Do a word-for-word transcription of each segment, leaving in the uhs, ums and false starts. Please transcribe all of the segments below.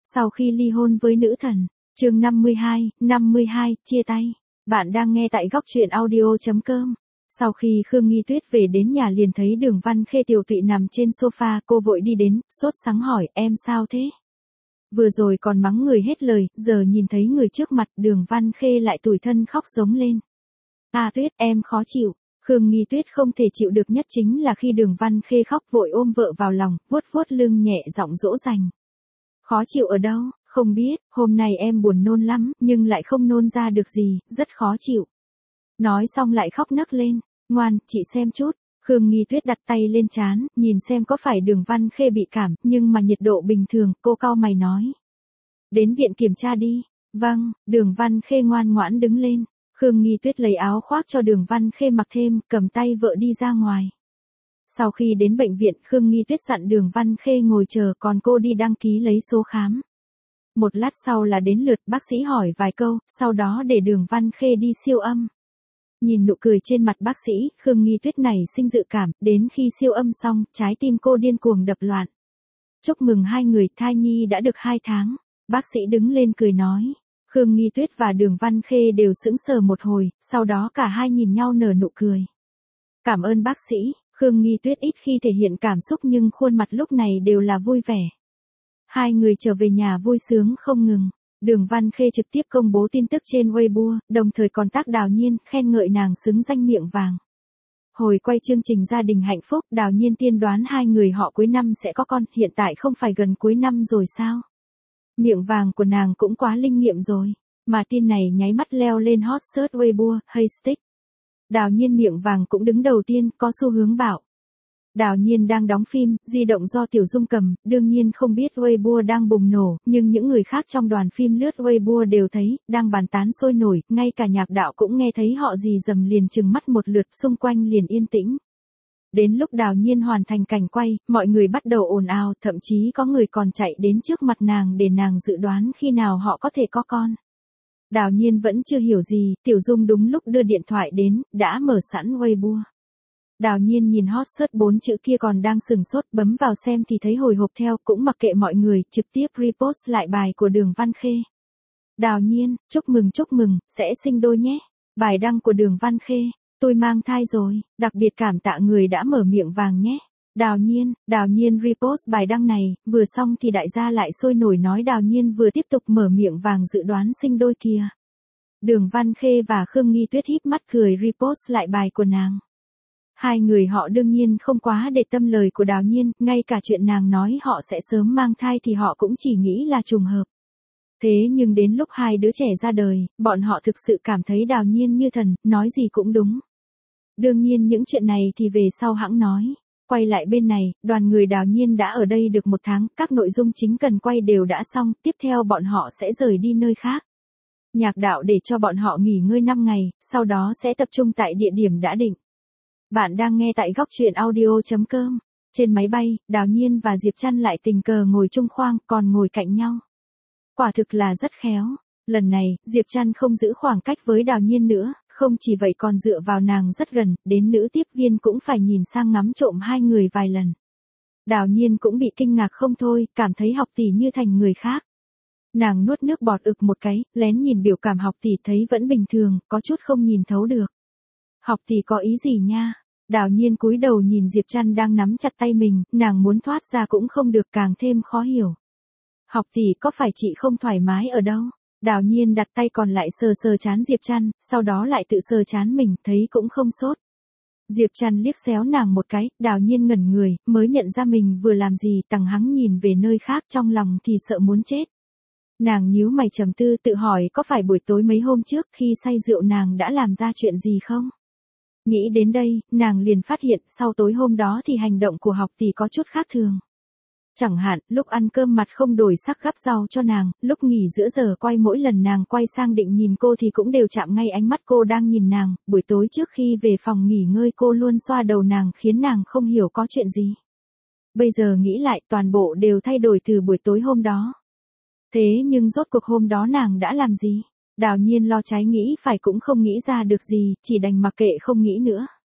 Sau khi ly hôn với nữ thần, chương năm mươi hai, năm mươi hai, chia tay. Bạn đang nghe tại góc truyện audio chấm com. Sau khi Khương Nghi Tuyết về đến nhà liền thấy Đường Văn Khê tiều tụy nằm trên sofa, cô vội đi đến, sốt sắng hỏi, em sao thế? Vừa rồi còn mắng người hết lời, giờ nhìn thấy người trước mặt, Đường Văn Khê lại tủi thân khóc giống lên. À Tuyết, em khó chịu. Khương Nghi Tuyết không thể chịu được nhất chính là khi Đường Văn Khê khóc vội ôm vợ vào lòng, vuốt vuốt lưng nhẹ giọng dỗ dành. Khó chịu ở đâu, không biết, hôm nay em buồn nôn lắm, nhưng lại không nôn ra được gì, rất khó chịu. Nói xong lại khóc nấc lên, ngoan, chị xem chút. Khương Nghi Tuyết đặt tay lên trán, nhìn xem có phải Đường Văn Khê bị cảm, nhưng mà nhiệt độ bình thường, cô cau mày nói. Đến viện kiểm tra đi. Vâng, Đường Văn Khê ngoan ngoãn đứng lên. Khương Nghi Tuyết lấy áo khoác cho Đường Văn Khê mặc thêm, cầm tay vợ đi ra ngoài. Sau khi đến bệnh viện, Khương Nghi Tuyết dặn Đường Văn Khê ngồi chờ, còn cô đi đăng ký lấy số khám. Một lát sau là đến lượt bác sĩ hỏi vài câu, sau đó để Đường Văn Khê đi siêu âm. Nhìn nụ cười trên mặt bác sĩ, Khương Nghi Tuyết này sinh dự cảm, đến khi siêu âm xong, trái tim cô điên cuồng đập loạn. Chúc mừng hai người, thai nhi đã được hai tháng. Bác sĩ đứng lên cười nói. Khương Nghi Tuyết và Đường Văn Khê đều sững sờ một hồi, sau đó cả hai nhìn nhau nở nụ cười. Cảm ơn bác sĩ. Khương Nghi Tuyết ít khi thể hiện cảm xúc nhưng khuôn mặt lúc này đều là vui vẻ. Hai người trở về nhà vui sướng không ngừng. Đường Văn Khê trực tiếp công bố tin tức trên Weibo, đồng thời còn tag Đào Nhiên, khen ngợi nàng xứng danh miệng vàng. Hồi quay chương trình Gia đình hạnh phúc, Đào Nhiên tiên đoán hai người họ cuối năm sẽ có con, hiện tại không phải gần cuối năm rồi sao? Miệng vàng của nàng cũng quá linh nghiệm rồi, mà tin này nháy mắt leo lên hot search Weibo, hashtag. Đào Nhiên miệng vàng cũng đứng đầu tiên, có xu hướng bảo. Đào Nhiên đang đóng phim, di động do Tiểu Dung cầm, đương nhiên không biết Weibo đang bùng nổ, nhưng những người khác trong đoàn phim lướt Weibo đều thấy, đang bàn tán sôi nổi, ngay cả nhạc đạo cũng nghe thấy họ rì rầm liền trừng mắt một lượt, xung quanh liền yên tĩnh. Đến lúc Đào Nhiên hoàn thành cảnh quay, mọi người bắt đầu ồn ào, thậm chí có người còn chạy đến trước mặt nàng để nàng dự đoán khi nào họ có thể có con. Đào Nhiên vẫn chưa hiểu gì, Tiểu Dung đúng lúc đưa điện thoại đến, đã mở sẵn Weibo. Đào Nhiên nhìn hot search bốn chữ kia còn đang sừng sốt, bấm vào xem thì thấy hồi hộp theo, cũng mặc kệ mọi người, trực tiếp repost lại bài của Đường Văn Khê. Đào Nhiên, chúc mừng chúc mừng, sẽ sinh đôi nhé. Bài đăng của Đường Văn Khê, tôi mang thai rồi, đặc biệt cảm tạ người đã mở miệng vàng nhé. Đào Nhiên, Đào Nhiên repost bài đăng này, vừa xong thì đại gia lại sôi nổi nói Đào Nhiên vừa tiếp tục mở miệng vàng dự đoán sinh đôi kia. Đường Văn Khê và Khương Nghi Tuyết híp mắt cười repost lại bài của nàng. Hai người họ đương nhiên không quá để tâm lời của Đào Nhiên, ngay cả chuyện nàng nói họ sẽ sớm mang thai thì họ cũng chỉ nghĩ là trùng hợp. Thế nhưng đến lúc hai đứa trẻ ra đời, bọn họ thực sự cảm thấy Đào Nhiên như thần, nói gì cũng đúng. Đương nhiên những chuyện này thì về sau hãng nói. Quay lại bên này, đoàn người Đào Nhiên đã ở đây được một tháng, các nội dung chính cần quay đều đã xong, tiếp theo bọn họ sẽ rời đi nơi khác. Nhạc đạo để cho bọn họ nghỉ ngơi năm ngày, sau đó sẽ tập trung tại địa điểm đã định. Bạn đang nghe tại góc truyện audio chấm com. Trên máy bay, Đào Nhiên và Diệp Trăn lại tình cờ ngồi chung khoang, còn ngồi cạnh nhau. Quả thực là rất khéo. Lần này, Diệp Trăn không giữ khoảng cách với Đào Nhiên nữa, không chỉ vậy còn dựa vào nàng rất gần, đến nữ tiếp viên cũng phải nhìn sang ngắm trộm hai người vài lần. Đào Nhiên cũng bị kinh ngạc không thôi, cảm thấy học tỷ như thành người khác. Nàng nuốt nước bọt ực một cái, lén nhìn biểu cảm học tỷ thấy vẫn bình thường, có chút không nhìn thấu được. Học tỷ có ý gì nha? Đào Nhiên cúi đầu nhìn Diệp Trăn đang nắm chặt tay mình, nàng muốn thoát ra cũng không được, càng thêm khó hiểu. Học tỷ có phải chị không thoải mái ở đâu? Đào Nhiên đặt tay còn lại sờ sờ trán Diệp Trăn, sau đó lại tự sờ trán mình, thấy cũng không sốt. Diệp Trăn liếc xéo nàng một cái, Đào Nhiên ngẩn người, mới nhận ra mình vừa làm gì, tằng hắng nhìn về nơi khác, trong lòng thì sợ muốn chết. Nàng nhíu mày trầm tư, tự hỏi có phải buổi tối mấy hôm trước khi say rượu nàng đã làm ra chuyện gì không? Nghĩ đến đây, nàng liền phát hiện sau tối hôm đó thì hành động của học tỷ có chút khác thường. Chẳng hạn, lúc ăn cơm mặt không đổi sắc gắp rau cho nàng, lúc nghỉ giữa giờ quay mỗi lần nàng quay sang định nhìn cô thì cũng đều chạm ngay ánh mắt cô đang nhìn nàng, buổi tối trước khi về phòng nghỉ ngơi cô luôn xoa đầu nàng khiến nàng không hiểu có chuyện gì. Bây giờ nghĩ lại toàn bộ đều thay đổi từ buổi tối hôm đó. Thế nhưng rốt cuộc hôm đó nàng đã làm gì? Đào Nhiên lo trái nghĩ phải cũng không nghĩ ra được gì, chỉ đành mặc kệ không nghĩ nữa.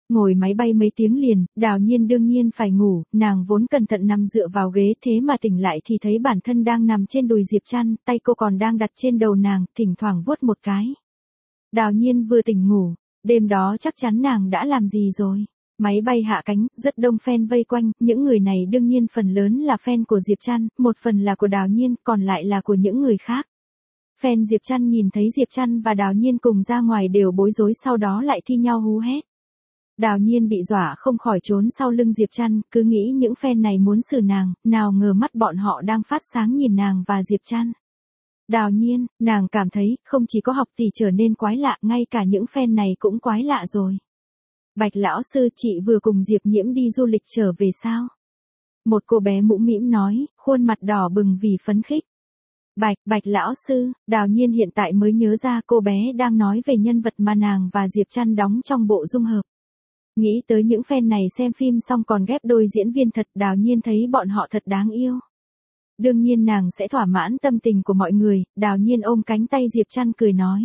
Ngồi máy bay mấy tiếng liền, Đào Nhiên đương nhiên phải ngủ, nàng vốn cẩn thận nằm dựa vào ghế thế mà tỉnh lại thì thấy bản thân đang nằm trên đùi Diệp Trăn, tay cô còn đang đặt trên đầu nàng, thỉnh thoảng vuốt một cái. Đào Nhiên vừa tỉnh ngủ, đêm đó chắc chắn nàng đã làm gì rồi. Máy bay hạ cánh, rất đông fan vây quanh, những người này đương nhiên phần lớn là fan của Diệp Trăn, một phần là của Đào Nhiên, còn lại là của những người khác. Fan Diệp Trăn nhìn thấy Diệp Trăn và Đào Nhiên cùng ra ngoài đều bối rối, sau đó lại thi nhau hú hét. Đào Nhiên bị dọa không khỏi trốn sau lưng Diệp Trăn, cứ nghĩ những fan này muốn xử nàng, nào ngờ mắt bọn họ đang phát sáng nhìn nàng và Diệp Trăn. Đào Nhiên, nàng cảm thấy, không chỉ có học tỷ trở nên quái lạ, ngay cả những fan này cũng quái lạ rồi. Bạch lão sư, chị vừa cùng Diệp Nhiễm đi du lịch trở về sao? Một cô bé mũm mĩm nói, khuôn mặt đỏ bừng vì phấn khích. Bạch, Bạch lão sư, Đào Nhiên hiện tại mới nhớ ra cô bé đang nói về nhân vật mà nàng và Diệp Trăn đóng trong bộ dung hợp. Nghĩ tới những fan này xem phim xong còn ghép đôi diễn viên thật, Đào Nhiên thấy bọn họ thật đáng yêu. Đương nhiên nàng sẽ thỏa mãn tâm tình của mọi người, Đào Nhiên ôm cánh tay Diệp Trăn cười nói.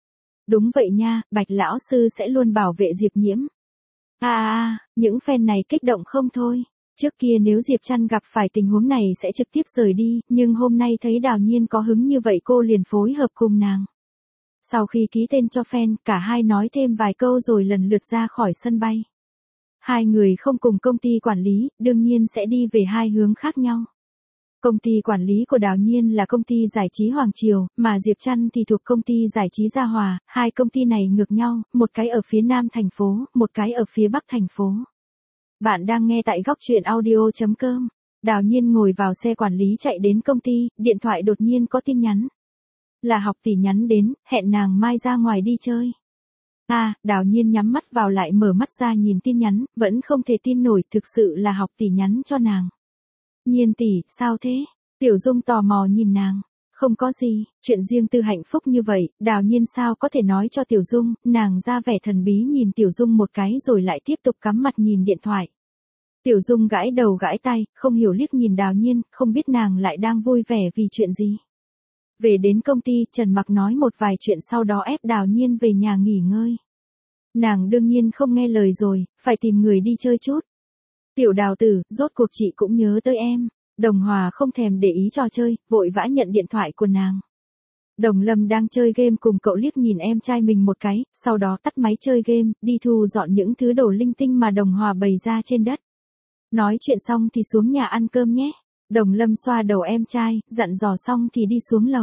Đúng vậy nha, Bạch lão sư sẽ luôn bảo vệ Diệp Nhiễm. À à, những fan này kích động không thôi. Trước kia nếu Diệp Trăn gặp phải tình huống này sẽ trực tiếp rời đi, nhưng hôm nay thấy Đào Nhiên có hứng như vậy cô liền phối hợp cùng nàng. Sau khi ký tên cho fan, cả hai nói thêm vài câu rồi lần lượt ra khỏi sân bay. Hai người không cùng công ty quản lý, đương nhiên sẽ đi về hai hướng khác nhau. Công ty quản lý của Đào Nhiên là công ty giải trí Hoàng Triều, mà Diệp Trăn thì thuộc công ty giải trí Gia Hòa, hai công ty này ngược nhau, một cái ở phía nam thành phố, một cái ở phía bắc thành phố. Bạn đang nghe tại góc truyện audio chấm com. Đào Nhiên ngồi vào xe quản lý chạy đến công ty, điện thoại đột nhiên có tin nhắn. Là học tỷ nhắn đến, hẹn nàng mai ra ngoài đi chơi. À, Đào Nhiên nhắm mắt vào lại mở mắt ra nhìn tin nhắn, vẫn không thể tin nổi, thực sự là học tỷ nhắn cho nàng. Nhiên tỷ, sao thế? Tiểu Dung tò mò nhìn nàng. Không có gì, chuyện riêng tư hạnh phúc như vậy, Đào Nhiên sao có thể nói cho Tiểu Dung, nàng ra vẻ thần bí nhìn Tiểu Dung một cái rồi lại tiếp tục cắm mặt nhìn điện thoại. Tiểu Dung gãi đầu gãi tay, không hiểu liếc nhìn Đào Nhiên, không biết nàng lại đang vui vẻ vì chuyện gì. Về đến công ty, Trần Mặc nói một vài chuyện sau đó ép Đào Nhiên về nhà nghỉ ngơi. Nàng đương nhiên không nghe lời rồi, phải tìm người đi chơi chút. Tiểu Đào tử, rốt cuộc chị cũng nhớ tới em. Đồng Hòa không thèm để ý trò chơi, vội vã nhận điện thoại của nàng. Đồng Lâm đang chơi game cùng cậu liếc nhìn em trai mình một cái, sau đó tắt máy chơi game, đi thu dọn những thứ đồ linh tinh mà Đồng Hòa bày ra trên đất. Nói chuyện xong thì xuống nhà ăn cơm nhé. Đồng Lâm xoa đầu em trai, dặn dò xong thì đi xuống lầu.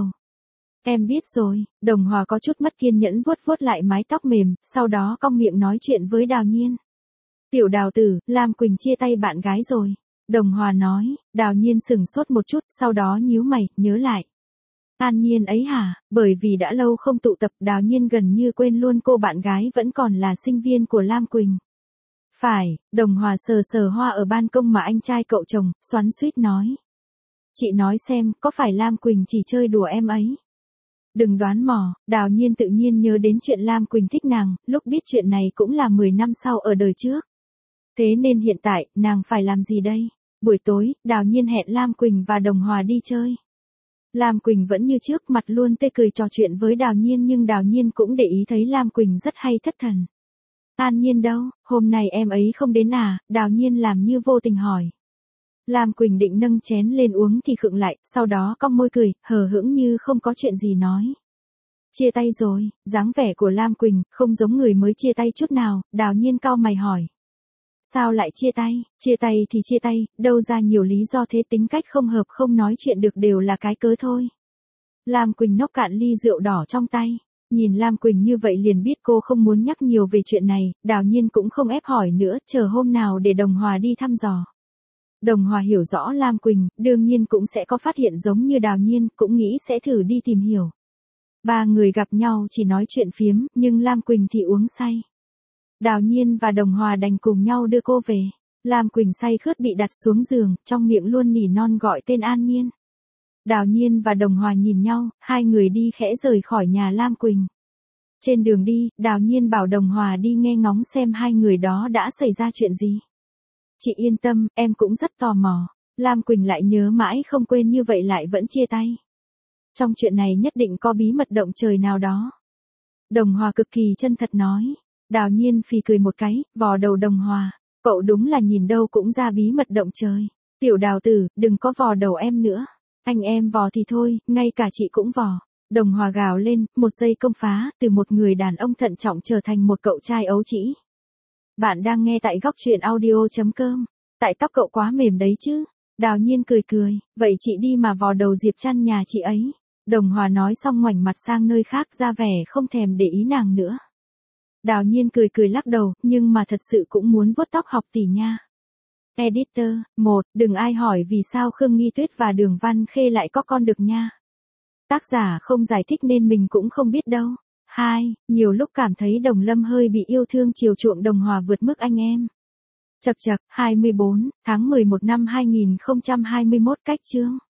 Em biết rồi, Đồng Hòa có chút mất kiên nhẫn vuốt vuốt lại mái tóc mềm, sau đó cong miệng nói chuyện với Đào Nhiên. Tiểu Đào tử, Lam Quỳnh chia tay bạn gái rồi. Đồng Hòa nói, Đào Nhiên sửng sốt một chút, sau đó nhíu mày, nhớ lại. An Nhiên ấy hả, bởi vì đã lâu không tụ tập, Đào Nhiên gần như quên luôn cô bạn gái vẫn còn là sinh viên của Lam Quỳnh. Phải, Đồng Hòa sờ sờ hoa ở ban công mà anh trai cậu trồng, xoắn xuýt nói. Chị nói xem, có phải Lam Quỳnh chỉ chơi đùa em ấy? Đừng đoán mò, Đào Nhiên tự nhiên nhớ đến chuyện Lam Quỳnh thích nàng, lúc biết chuyện này cũng là mười năm sau ở đời trước. Thế nên hiện tại, nàng phải làm gì đây? Buổi tối, Đào Nhiên hẹn Lam Quỳnh và Đồng Hòa đi chơi. Lam Quỳnh vẫn như trước, mặt luôn tươi cười trò chuyện với Đào Nhiên, nhưng Đào Nhiên cũng để ý thấy Lam Quỳnh rất hay thất thần. An Nhiên đâu, hôm nay em ấy không đến à? Đào Nhiên làm như vô tình hỏi. Lam Quỳnh định nâng chén lên uống thì khựng lại, sau đó cong môi cười, hờ hững như không có chuyện gì nói. Chia tay rồi, dáng vẻ của Lam Quỳnh không giống người mới chia tay chút nào, Đào Nhiên cau mày hỏi. Sao lại chia tay? Chia tay thì chia tay, đâu ra nhiều lý do thế, tính cách không hợp không nói chuyện được đều là cái cớ thôi. Lam Quỳnh nốc cạn ly rượu đỏ trong tay. Nhìn Lam Quỳnh như vậy liền biết cô không muốn nhắc nhiều về chuyện này, Đào Nhiên cũng không ép hỏi nữa, chờ hôm nào để Đồng Hòa đi thăm dò. Đồng Hòa hiểu rõ Lam Quỳnh, đương nhiên cũng sẽ có phát hiện giống như Đào Nhiên, cũng nghĩ sẽ thử đi tìm hiểu. Ba người gặp nhau chỉ nói chuyện phiếm, nhưng Lam Quỳnh thì uống say. Đào Nhiên và Đồng Hòa đành cùng nhau đưa cô về. Lam Quỳnh say khướt bị đặt xuống giường, trong miệng luôn nỉ non gọi tên An Nhiên. Đào Nhiên và Đồng Hòa nhìn nhau, hai người đi khẽ rời khỏi nhà Lam Quỳnh. Trên đường đi, Đào Nhiên bảo Đồng Hòa đi nghe ngóng xem hai người đó đã xảy ra chuyện gì. Chị yên tâm, em cũng rất tò mò. Lam Quỳnh lại nhớ mãi không quên như vậy lại vẫn chia tay. Trong chuyện này nhất định có bí mật động trời nào đó. Đồng Hòa cực kỳ chân thật nói. Đào Nhiên phì cười một cái, vò đầu Đồng Hòa. Cậu đúng là nhìn đâu cũng ra bí mật động trời. Tiểu Đào tử, đừng có vò đầu em nữa. Anh em vò thì thôi, ngay cả chị cũng vò. Đồng Hòa gào lên, một giây công phá, từ một người đàn ông thận trọng trở thành một cậu trai ấu trĩ. Bạn đang nghe tại góc truyện audio.com. Tại tóc cậu quá mềm đấy chứ. Đào Nhiên cười cười, vậy chị đi mà vò đầu Diệp Trăn nhà chị ấy. Đồng Hòa nói xong ngoảnh mặt sang nơi khác ra vẻ không thèm để ý nàng nữa. Đào Nhiên cười cười lắc đầu, nhưng mà thật sự cũng muốn vuốt tóc học tỷ nha. Editor, một, đừng ai hỏi vì sao Khương Nghi Tuyết và Đường Văn Khê lại có con được nha. Tác giả không giải thích nên mình cũng không biết đâu. Hai, nhiều lúc cảm thấy Đồng Lâm hơi bị yêu thương chiều chuộng Đồng Hòa vượt mức anh em. Chật chật, hai mươi bốn tháng mười một năm hai nghìn không trăm hai mươi mốt cách chương.